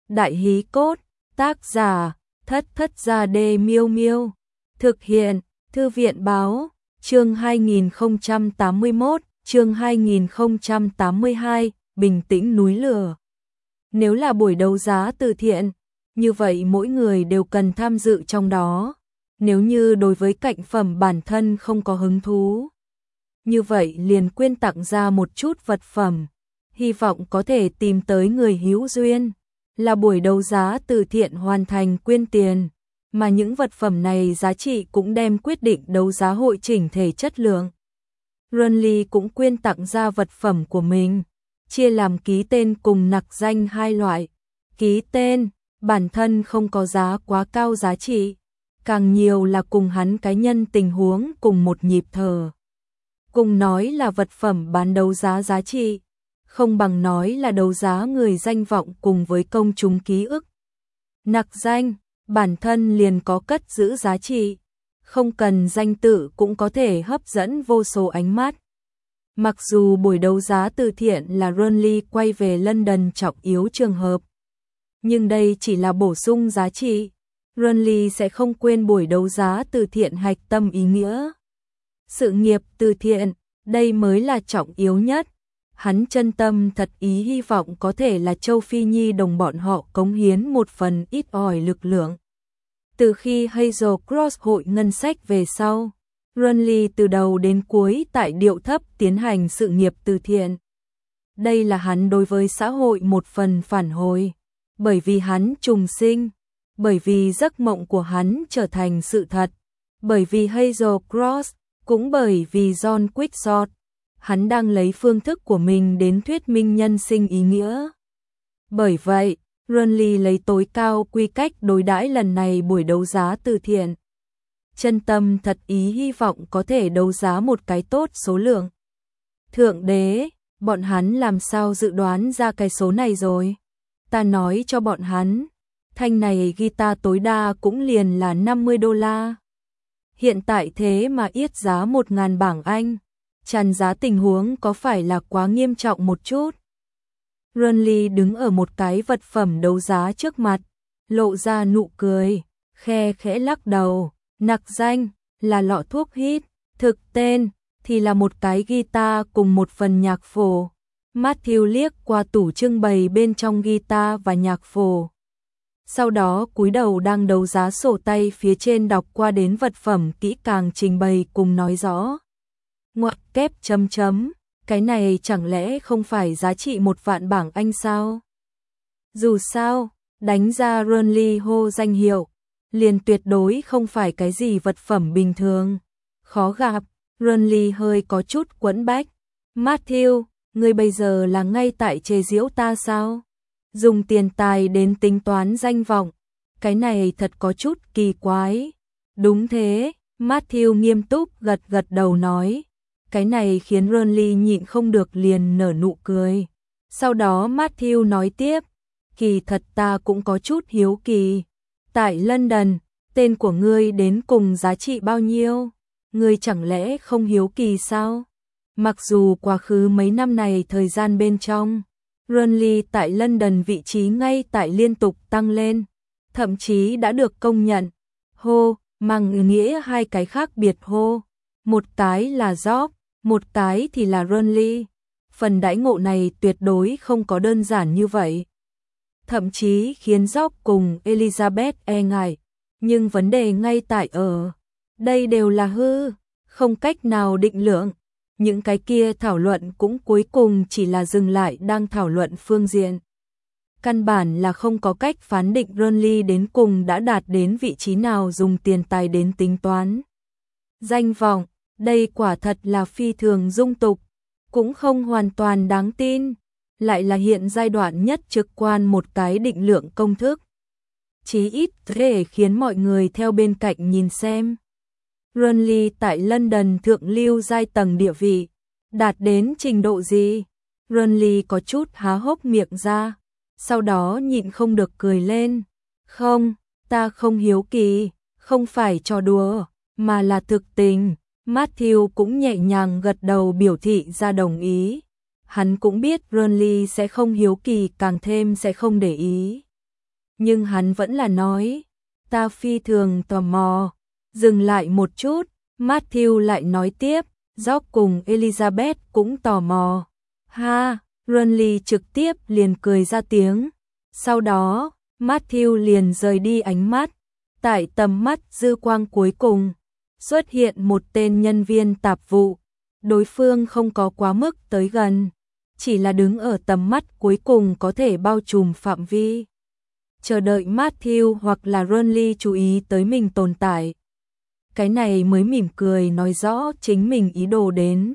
Đại hí cốt, tác giả, Thất Thất Gia Đê Miêu Miêu. Thực hiện, Thư viện báo, chương 2081, chương 2082, bình tĩnh núi lửa. Nếu là buổi đấu giá từ thiện, như vậy mỗi người đều cần tham dự trong đó. Nếu như đối với cạnh phẩm bản thân không có hứng thú, như vậy liền quyên tặng ra một chút vật phẩm, hy vọng có thể tìm tới người hữu duyên. Là buổi đấu giá từ thiện hoàn thành quyên tiền, mà những vật phẩm này giá trị cũng đem quyết định đấu giá hội chỉnh thể chất lượng. Runly cũng quyên tặng ra vật phẩm của mình, chia làm ký tên cùng nặc danh hai loại. Ký tên, bản thân không có giá quá cao giá trị, càng nhiều là cùng hắn cá nhân tình huống cùng một nhịp thở. Cùng nói là vật phẩm bán đấu giá giá trị, không bằng nói là đấu giá người danh vọng cùng với công chúng ký ức. Nặc danh, bản thân liền có cất giữ giá trị, không cần danh tự cũng có thể hấp dẫn vô số ánh mắt. Mặc dù buổi đấu giá từ thiện là Runly quay về London trọng yếu trường hợp, nhưng đây chỉ là bổ sung giá trị. Runly sẽ không quên buổi đấu giá từ thiện hạch tâm ý nghĩa. Sự nghiệp từ thiện, đây mới là trọng yếu nhất. Hắn chân tâm thật ý hy vọng có thể là Châu Phi Nhi đồng bọn họ cống hiến một phần ít ỏi lực lượng. Từ khi Hazel Cross hội ngân sách về sau, Runly từ đầu đến cuối tại điệu thấp tiến hành sự nghiệp từ thiện. Đây là hắn đối với xã hội một phần phản hồi, bởi vì hắn trùng sinh, bởi vì giấc mộng của hắn trở thành sự thật, bởi vì Hazel Cross, cũng bởi vì John Quixote. Hắn đang lấy phương thức của mình đến thuyết minh nhân sinh ý nghĩa. Bởi vậy, Runly lấy tối cao quy cách đối đãi lần này buổi đấu giá từ thiện. Chân tâm thật ý hy vọng có thể đấu giá một cái tốt số lượng. Thượng đế, bọn hắn làm sao dự đoán ra cái số này rồi? Ta nói cho bọn hắn, thanh này guitar tối đa cũng liền là $50. Hiện tại thế mà yết giá 1.000 bảng Anh. Tràn giá tình huống có phải là quá nghiêm trọng một chút? Runly đứng ở một cái vật phẩm đấu giá trước mặt, lộ ra nụ cười, khe khẽ lắc đầu. Nặc danh là lọ thuốc hít, thực tên thì là một cái guitar cùng một phần nhạc phổ. Matthew liếc qua tủ trưng bày bên trong guitar và nhạc phổ, sau đó cúi đầu đang đấu giá sổ tay phía trên đọc qua đến vật phẩm kỹ càng trình bày cùng nói rõ. Ngoặc kép chấm chấm, cái này chẳng lẽ không phải giá trị 1 vạn bảng Anh sao? Dù sao, đánh ra Runly hô danh hiệu, liền tuyệt đối không phải cái gì vật phẩm bình thường. Khó gặp, Runly hơi có chút quẫn bách. Matthew, ngươi bây giờ là ngay tại chế giễu ta sao? Dùng tiền tài đến tính toán danh vọng, cái này thật có chút kỳ quái. Đúng thế, Matthew nghiêm túc gật gật đầu nói. Cái này khiến Runly nhịn không được liền nở nụ cười. Sau đó Matthew nói tiếp, kỳ thật ta cũng có chút hiếu kỳ. Tại London, tên của ngươi đến cùng giá trị bao nhiêu? Ngươi chẳng lẽ không hiếu kỳ sao? Mặc dù quá khứ mấy năm này thời gian bên trong, Runly tại London vị trí ngay tại liên tục tăng lên, thậm chí đã được công nhận. Hô, mang nghĩa hai cái khác biệt hô. Một cái là Job, một cái thì là Runly. Phần đãi ngộ này tuyệt đối không có đơn giản như vậy. Thậm chí khiến Job cùng Elizabeth e ngại. Nhưng vấn đề ngay tại ở, đây đều là hư, không cách nào định lượng. Những cái kia thảo luận cũng cuối cùng chỉ là dừng lại đang thảo luận phương diện. Căn bản là không có cách phán định Runly đến cùng đã đạt đến vị trí nào dùng tiền tài đến tính toán. Danh vọng, đây quả thật là phi thường dung tục, cũng không hoàn toàn đáng tin, lại là hiện giai đoạn nhất trực quan một cái định lượng công thức. Chí ít để khiến mọi người theo bên cạnh nhìn xem. Runly tại London thượng lưu giai tầng địa vị, đạt đến trình độ gì? Runly có chút há hốc miệng ra, sau đó nhịn không được cười lên. Không, ta không hiếu kỳ, không phải trò đùa, mà là thực tình. Matthew cũng nhẹ nhàng gật đầu biểu thị ra đồng ý. Hắn cũng biết Runly sẽ không hiếu kỳ, càng thêm sẽ không để ý. Nhưng hắn vẫn là nói, ta phi thường tò mò. Dừng lại một chút, Matthew lại nói tiếp, George cùng Elizabeth cũng tò mò. Ha, Renly trực tiếp liền cười ra tiếng. Sau đó, Matthew liền rời đi ánh mắt. Tại tầm mắt dư quang cuối cùng, xuất hiện một tên nhân viên tạp vụ. Đối phương không có quá mức tới gần, chỉ là đứng ở tầm mắt cuối cùng có thể bao trùm phạm vi. Chờ đợi Matthew hoặc là Renly chú ý tới mình tồn tại. Cái này mới mỉm cười nói rõ chính mình ý đồ đến.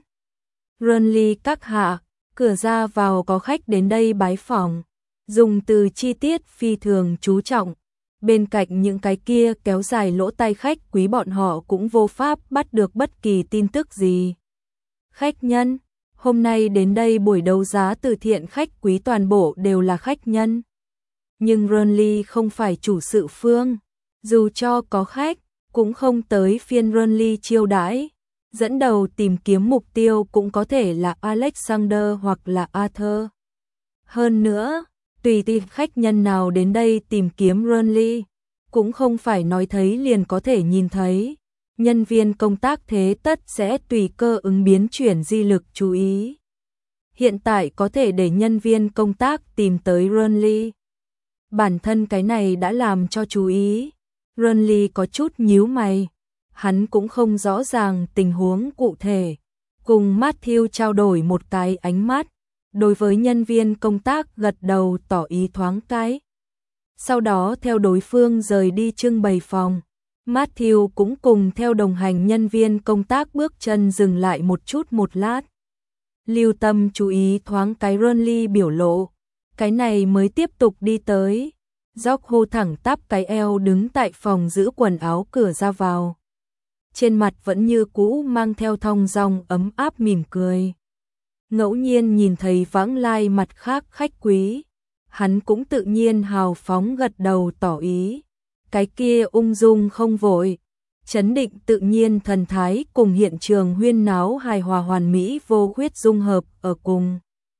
Renly các hạ, cửa ra vào có khách đến đây bái phỏng. Dùng từ chi tiết phi thường chú trọng. Bên cạnh những cái kia kéo dài lỗ tai khách quý bọn họ cũng vô pháp bắt được bất kỳ tin tức gì. Khách nhân, hôm nay đến đây buổi đấu giá từ thiện khách quý toàn bộ đều là khách nhân. Nhưng Renly không phải chủ sự phương, dù cho có khách, cũng không tới phiên Renly chiêu đãi. Dẫn đầu tìm kiếm mục tiêu cũng có thể là Alexander hoặc là Arthur. Hơn nữa, tùy tiện khách nhân nào đến đây tìm kiếm Renly, cũng không phải nói thấy liền có thể nhìn thấy. Nhân viên công tác thế tất sẽ tùy cơ ứng biến chuyển di lực chú ý. Hiện tại có thể để nhân viên công tác tìm tới Renly. Bản thân cái này đã làm cho chú ý. Renly có chút nhíu mày. Hắn cũng không rõ ràng tình huống cụ thể. Cùng Matthew trao đổi một cái ánh mắt. Đối với nhân viên công tác gật đầu tỏ ý thoáng cái. Sau đó theo đối phương rời đi trưng bày phòng. Matthew cũng cùng theo đồng hành nhân viên công tác bước chân dừng lại một chút một lát. Lưu tâm chú ý thoáng cái Renly biểu lộ. Cái này mới tiếp tục đi tới. George hô thẳng tắp cái eo đứng tại phòng giữ quần áo cửa ra vào. Trên mặt vẫn như cũ mang theo thong dong ấm áp mỉm cười. Ngẫu nhiên nhìn thấy vãng lai mặt khác khách quý. Hắn cũng tự nhiên hào phóng gật đầu tỏ ý. Cái kia ung dung không vội, chấn định tự nhiên thần thái cùng hiện trường huyên náo hài hòa hoàn mỹ vô khuyết dung hợp ở cùng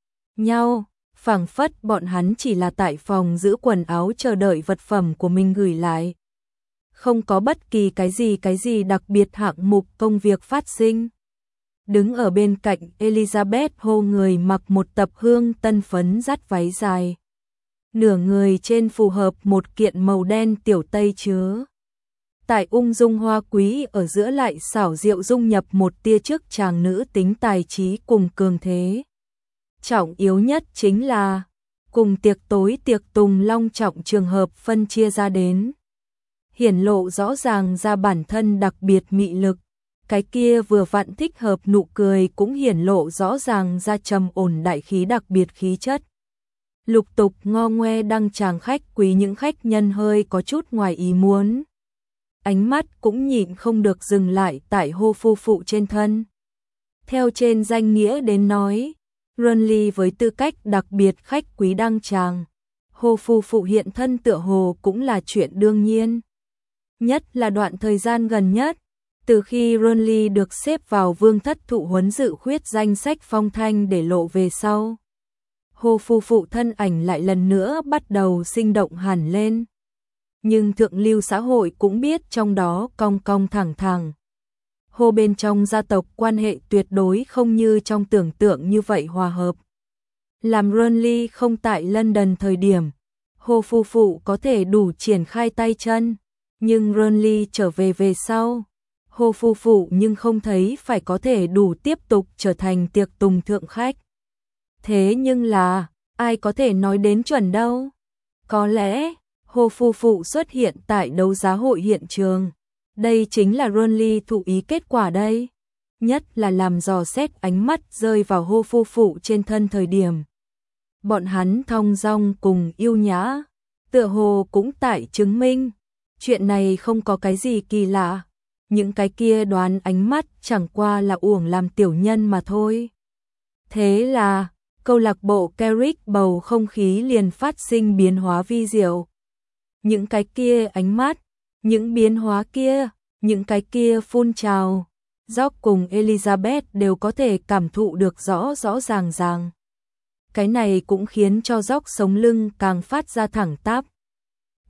nhau, phảng phất bọn hắn chỉ là tại phòng giữ quần áo chờ đợi vật phẩm của mình gửi lại. Không có bất kỳ cái gì đặc biệt hạng mục công việc phát sinh. Đứng ở bên cạnh Elizabeth hô người mặc một tập hương tân phấn dắt váy dài. Nửa người trên phù hợp một kiện màu đen tiểu tây chứa. Tại ung dung hoa quý ở giữa lại xảo diệu dung nhập một tia trước chàng nữ tính tài trí cùng cường thế. Trọng yếu nhất chính là, cùng tiệc tối tiệc tùng long trọng trường hợp phân chia ra đến. Hiển lộ rõ ràng ra bản thân đặc biệt mị lực. Cái kia vừa vặn thích hợp nụ cười cũng hiển lộ rõ ràng ra trầm ổn đại khí đặc biệt khí chất. Lục tục ngo ngoe đăng tràng khách quý những khách nhân hơi có chút ngoài ý muốn. Ánh mắt cũng nhịn không được dừng lại tại hô phu phụ trên thân. Theo trên danh nghĩa đến nói, Renly với tư cách đặc biệt khách quý đăng tràng, hô phu phụ hiện thân tựa hồ cũng là chuyện đương nhiên. Nhất là đoạn thời gian gần nhất, từ khi Renly được xếp vào vương thất thụ huấn dự khuyết danh sách phong thanh để lộ về sau. Hồ phu phụ thân ảnh lại lần nữa bắt đầu sinh động hẳn lên. Nhưng thượng lưu xã hội cũng biết trong đó cong cong thẳng thẳng. Hồ bên trong gia tộc quan hệ tuyệt đối không như trong tưởng tượng như vậy hòa hợp. Làm Renly không tại London thời điểm, Hồ phu phụ có thể đủ triển khai tay chân. Nhưng Renly trở về sau, Hồ phu phụ nhưng không thấy phải có thể đủ tiếp tục trở thành tiệc tùng thượng khách. Thế nhưng là, ai có thể nói đến chuẩn đâu? Có lẽ, Hồ phu phụ xuất hiện tại đấu giá hội hiện trường. Đây chính là Renly thụ ý kết quả đây. Nhất là làm dò xét ánh mắt rơi vào Hồ phu phụ trên thân thời điểm. Bọn hắn thong dong cùng yêu nhã, tựa hồ cũng tại chứng minh. Chuyện này không có cái gì kỳ lạ. Những cái kia đoán ánh mắt chẳng qua là uổng làm tiểu nhân mà thôi. Thế là, câu lạc bộ Carrick bầu không khí liền phát sinh biến hóa vi diệu. Những cái kia ánh mắt, những biến hóa kia, những cái kia phun trào. George cùng Elizabeth đều có thể cảm thụ được rõ ràng. Cái này cũng khiến cho George sống lưng càng phát ra thẳng tắp.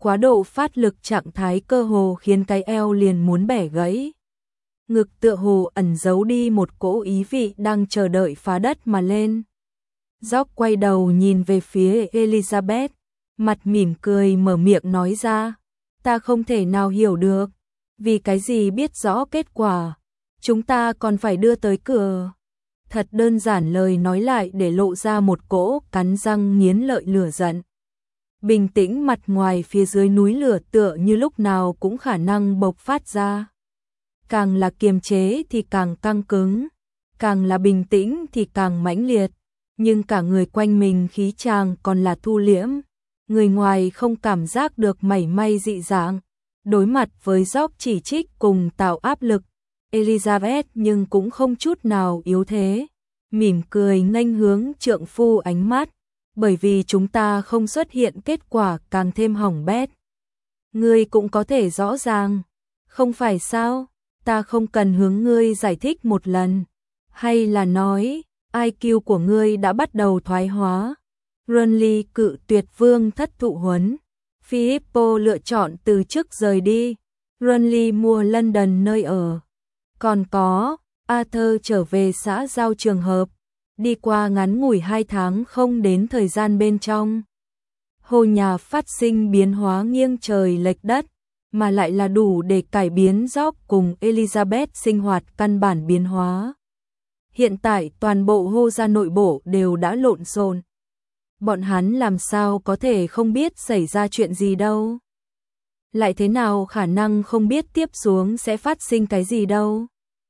quá độ phát lực trạng thái cơ hồ khiến cái eo liền muốn bẻ gãy. Ngực tựa hồ ẩn giấu đi một cỗ ý vị đang chờ đợi phá đất mà lên. Jock quay đầu nhìn về phía Elizabeth, mặt mỉm cười mở miệng nói ra, ta không thể nào hiểu được, vì cái gì biết rõ kết quả, chúng ta còn phải đưa tới cửa. Thật đơn giản lời nói lại để lộ ra một cỗ cắn răng nghiến lợi lửa giận. Bình tĩnh mặt ngoài phía dưới núi lửa tựa như lúc nào cũng khả năng bộc phát ra. Càng là kiềm chế thì càng căng cứng, càng là bình tĩnh thì càng mãnh liệt, nhưng cả người quanh mình khí chàng còn là thu liễm. Người ngoài không cảm giác được mảy may dị dạng. Đối mặt với Jock chỉ trích cùng tạo áp lực, Elizabeth nhưng cũng không chút nào yếu thế, mỉm cười nghênh hướng trượng phu ánh mắt, bởi vì chúng ta không xuất hiện kết quả càng thêm hỏng bét. Ngươi cũng có thể rõ ràng, không phải sao, ta không cần hướng ngươi giải thích một lần, hay là nói, IQ của ngươi đã bắt đầu thoái hóa. Renly cự tuyệt vương thất thụ huấn. Filippo lựa chọn từ chức rời đi. Renly mua London nơi ở. Còn có, Arthur trở về xã giao trường hợp. Đi qua ngắn ngủi 2 tháng không đến thời gian bên trong. Hồ nhà phát sinh biến hóa nghiêng trời lệch đất, mà lại là đủ để cải biến Jock cùng Elizabeth sinh hoạt căn bản biến hóa. Hiện tại toàn bộ Hồ gia nội bộ đều đã lộn xộn. Bọn hắn làm sao có thể không biết xảy ra chuyện gì đâu. Lại thế nào khả năng không biết tiếp xuống sẽ phát sinh cái gì đâu.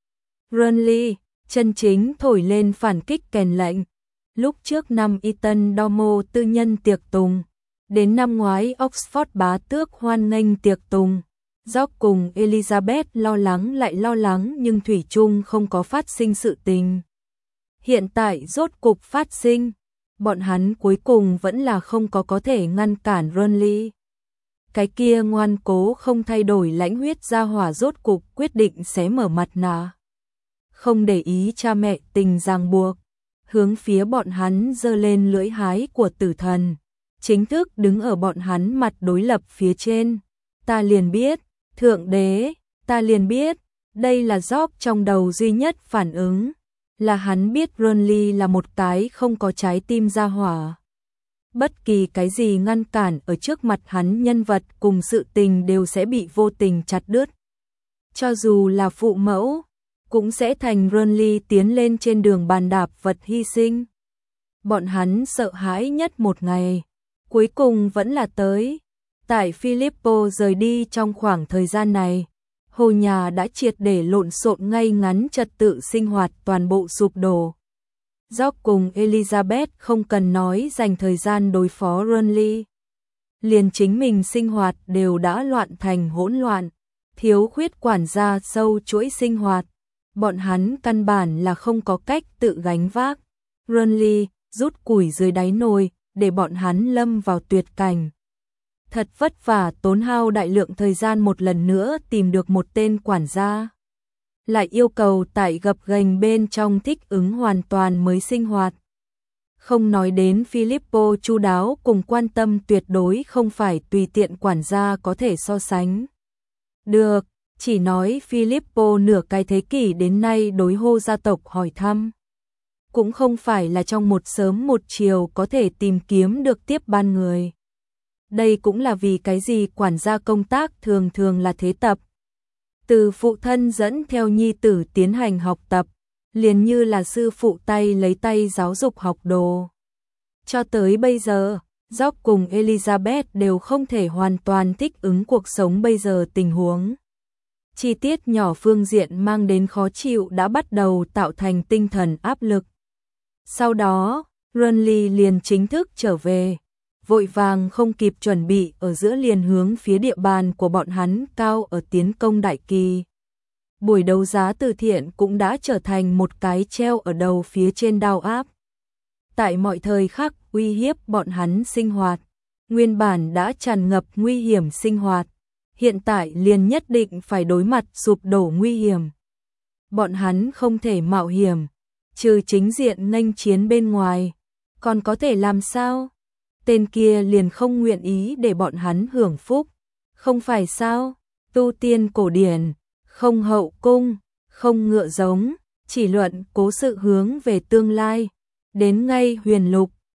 Renly, chân chính thổi lên phản kích kèn lệnh. Lúc trước năm Eton Domo tư nhân tiệc tùng, đến năm ngoái Oxford bá tước hoan nghênh tiệc tùng. Jock cùng Elizabeth lo lắng lại lo lắng nhưng thủy chung không có phát sinh sự tình. Hiện tại rốt cục phát sinh. Bọn hắn cuối cùng vẫn là không có thể ngăn cản Renly. Cái kia ngoan cố không thay đổi lãnh huyết gia hỏa rốt cục quyết định xé mở mặt nạ. Không để ý cha mẹ tình ràng buộc, hướng phía bọn hắn giơ lên lưỡi hái của tử thần, chính thức đứng ở bọn hắn mặt đối lập phía trên. Ta liền biết, thượng đế, ta liền biết, đây là Jock trong đầu duy nhất phản ứng. Là hắn biết Renly là một cái không có trái tim gia hỏa. Bất kỳ cái gì ngăn cản ở trước mặt hắn nhân vật cùng sự tình đều sẽ bị vô tình chặt đứt. Cho dù là phụ mẫu, cũng sẽ thành Renly tiến lên trên đường bàn đạp vật hy sinh. Bọn hắn sợ hãi nhất một ngày, cuối cùng vẫn là tới. Tại Filippo rời đi trong khoảng thời gian này, Hồ nhà đã triệt để lộn xộn ngay ngắn trật tự sinh hoạt toàn bộ sụp đổ. Jock cùng Elizabeth không cần nói dành thời gian đối phó Renly. Liền chính mình sinh hoạt đều đã loạn thành hỗn loạn, thiếu khuyết quản gia sâu chuỗi sinh hoạt. Bọn hắn căn bản là không có cách tự gánh vác. Renly rút củi dưới đáy nồi để bọn hắn lâm vào tuyệt cảnh. Thật vất vả tốn hao đại lượng thời gian một lần nữa tìm được một tên quản gia. Lại yêu cầu tại gập ghềnh bên trong thích ứng hoàn toàn mới sinh hoạt. Không nói đến Filippo chu đáo cùng quan tâm tuyệt đối không phải tùy tiện quản gia có thể so sánh. Được, chỉ nói Filippo nửa cái thế kỷ đến nay đối Hồ gia tộc hỏi thăm. Cũng không phải là trong một sớm một chiều có thể tìm kiếm được tiếp ban người. Đây cũng là vì cái gì quản gia công tác thường thường là thế tập. Từ phụ thân dẫn theo nhi tử tiến hành học tập, liền như là sư phụ tay lấy tay giáo dục học đồ. Cho tới bây giờ, Jock cùng Elizabeth đều không thể hoàn toàn thích ứng cuộc sống bây giờ tình huống. Chi tiết nhỏ phương diện mang đến khó chịu đã bắt đầu tạo thành tinh thần áp lực. Sau đó, Renly liền chính thức trở về. Vội vàng không kịp chuẩn bị ở giữa liền hướng phía địa bàn của bọn hắn cao ở tiến công đại kỳ. Buổi đấu giá từ thiện cũng đã trở thành một cái treo ở đầu phía trên đao áp. Tại mọi thời khắc uy hiếp bọn hắn sinh hoạt, nguyên bản đã tràn ngập nguy hiểm sinh hoạt, hiện tại liền nhất định phải đối mặt sụp đổ nguy hiểm. Bọn hắn không thể mạo hiểm, trừ chính diện nghênh chiến bên ngoài, còn có thể làm sao? tên kia liền không nguyện ý để bọn hắn hưởng phúc. Không phải sao? Tu tiên cổ điển, không hậu cung, không ngựa giống, chỉ luận cố sự hướng về tương lai. Đến ngay huyền lục,